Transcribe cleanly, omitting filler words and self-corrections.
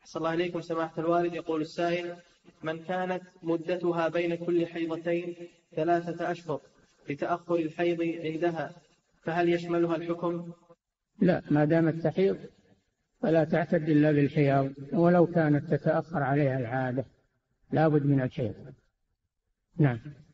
صلى الله عليكم سماحة الوالد. يقول السائل: من كانت مدتها بين كل حيضتين 3 أشهر لتأخر الحيض عندها فهل يشملها الحكم؟ لا، ما دامت تحيض فلا تعتد إلا بالحيض، ولو كانت تتأخر عليها العادة لا بد من الحيض. نعم.